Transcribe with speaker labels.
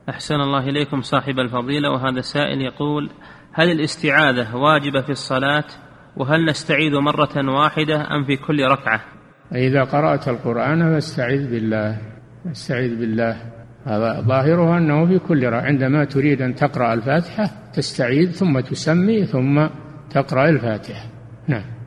Speaker 1: أحسن الله إليكم صاحب الفضيلة. وهذا سائل يقول: هل الاستعاذة واجبة في الصلاة؟ وهل نستعيذ مرة واحدة أم في كل ركعة؟
Speaker 2: إذا قرأت القرآن فاستعذ بالله، استعذ بالله، هذا ظاهره أنه في كل ركعة. عندما تريد أن تقرأ الفاتحة تستعيذ ثم تسمي ثم تقرأ الفاتحة. نعم.